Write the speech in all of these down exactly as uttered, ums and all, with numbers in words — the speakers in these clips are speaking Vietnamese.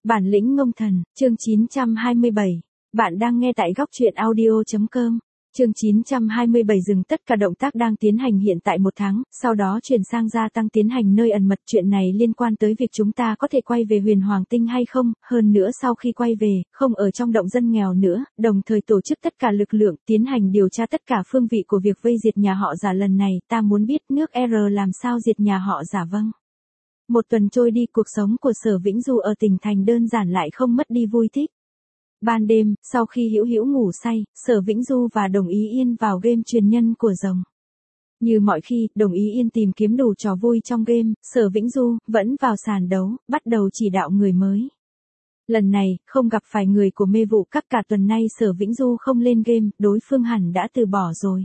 Bản lĩnh ngông thần, chương chín trăm hai mươi bảy. Bạn đang nghe tại góc truyện audio chấm com. Chương chín trăm hai mươi bảy dừng tất cả động tác đang tiến hành hiện tại một tháng, sau đó chuyển sang gia tăng tiến hành nơi ẩn mật. Chuyện này liên quan tới việc chúng ta có thể quay về huyền hoàng tinh hay không, hơn nữa sau khi quay về, không ở trong động dân nghèo nữa, đồng thời tổ chức tất cả lực lượng, tiến hành điều tra tất cả phương vị của việc vây diệt nhà họ Giả lần này. Ta muốn biết nước R làm sao diệt nhà họ Giả. Vâng. Một tuần trôi đi, cuộc sống của Sở Vĩnh Du ở tỉnh thành đơn giản lại không mất đi vui thích. Ban đêm, sau khi Hữu Hữu ngủ say, Sở Vĩnh Du và Đồng Ý Yên vào game truyền nhân của rồng. Như mọi khi, Đồng Ý Yên tìm kiếm đủ trò vui trong game, Sở Vĩnh Du vẫn vào sàn đấu, bắt đầu chỉ đạo người mới. Lần này, không gặp phải người của mê vụ các. Cả tuần nay Sở Vĩnh Du không lên game, đối phương hẳn đã từ bỏ rồi.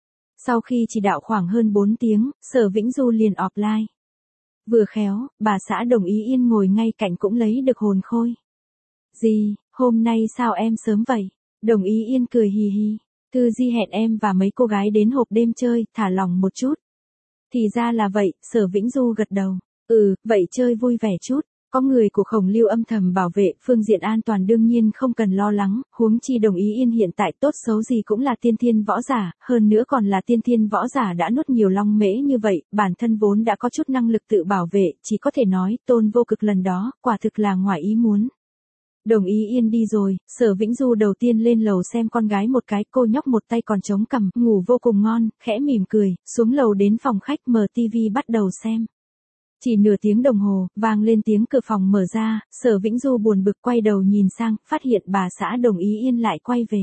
Sau khi chỉ đạo khoảng hơn bốn tiếng, Sở Vĩnh Du liền offline. Vừa khéo, bà xã Đồng Ý Yên ngồi ngay cạnh cũng lấy được hồn khôi. Gì, hôm nay sao em sớm vậy? Đồng Ý Yên cười hì hì. Thư Di hẹn em và mấy cô gái đến hộp đêm chơi, thả lỏng một chút. Thì ra là vậy, Sở Vĩnh Du gật đầu. Ừ, vậy chơi vui vẻ chút. Có người của Khổng Lưu âm thầm bảo vệ, phương diện an toàn đương nhiên không cần lo lắng, huống chi Đồng Ý Yên hiện tại tốt xấu gì cũng là tiên thiên võ giả, hơn nữa còn là tiên thiên võ giả đã nuốt nhiều long mễ như vậy, bản thân vốn đã có chút năng lực tự bảo vệ, chỉ có thể nói, Tôn Vô Cực lần đó, quả thực là ngoài ý muốn. Đồng Ý Yên đi rồi, Sở Vĩnh Du đầu tiên lên lầu xem con gái một cái, cô nhóc một tay còn chống cằm, ngủ vô cùng ngon, khẽ mỉm cười, xuống lầu đến phòng khách mở tivi bắt đầu xem. Chỉ nửa tiếng đồng hồ, vang lên tiếng cửa phòng mở ra, Sở Vĩnh Du buồn bực quay đầu nhìn sang, phát hiện bà xã Đồng Ý Yên lại quay về.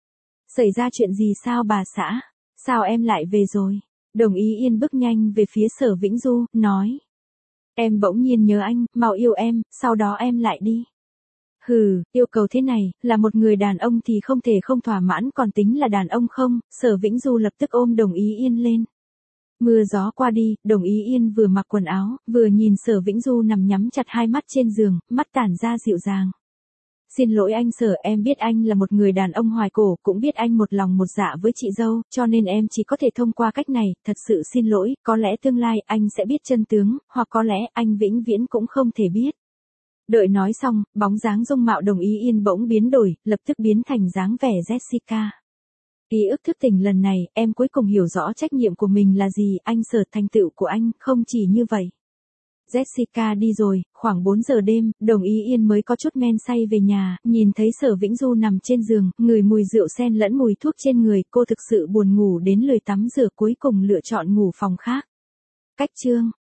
Xảy ra chuyện gì sao bà xã? Sao em lại về rồi? Đồng Ý Yên bước nhanh về phía Sở Vĩnh Du, nói. Em bỗng nhiên nhớ anh, mau yêu em, sau đó em lại đi. Hừ, yêu cầu thế này, là một người đàn ông thì không thể không thỏa mãn, còn tính là đàn ông không? Sở Vĩnh Du lập tức ôm Đồng Ý Yên lên. Mưa gió qua đi, Đồng Ý Yên vừa mặc quần áo, vừa nhìn Sở Vĩnh Du nằm nhắm chặt hai mắt trên giường, mắt tản ra dịu dàng. Xin lỗi anh Sở, em biết anh là một người đàn ông hoài cổ, cũng biết anh một lòng một dạ với chị dâu, cho nên em chỉ có thể thông qua cách này, thật sự xin lỗi, có lẽ tương lai anh sẽ biết chân tướng, hoặc có lẽ anh vĩnh viễn cũng không thể biết. Đợi nói xong, bóng dáng dung mạo Đồng Ý Yên bỗng biến đổi, lập tức biến thành dáng vẻ Jessica. Ký ức thức tỉnh lần này, em cuối cùng hiểu rõ trách nhiệm của mình là gì, anh Sở, thành tựu của anh, không chỉ như vậy. Jessica đi rồi, khoảng bốn giờ đêm, Đồng Ý Yên mới có chút men say về nhà, nhìn thấy Sở Vĩnh Du nằm trên giường, ngửi mùi rượu xen lẫn mùi thuốc trên người, cô thực sự buồn ngủ đến lười tắm rửa, cuối cùng lựa chọn ngủ phòng khác. Cách chương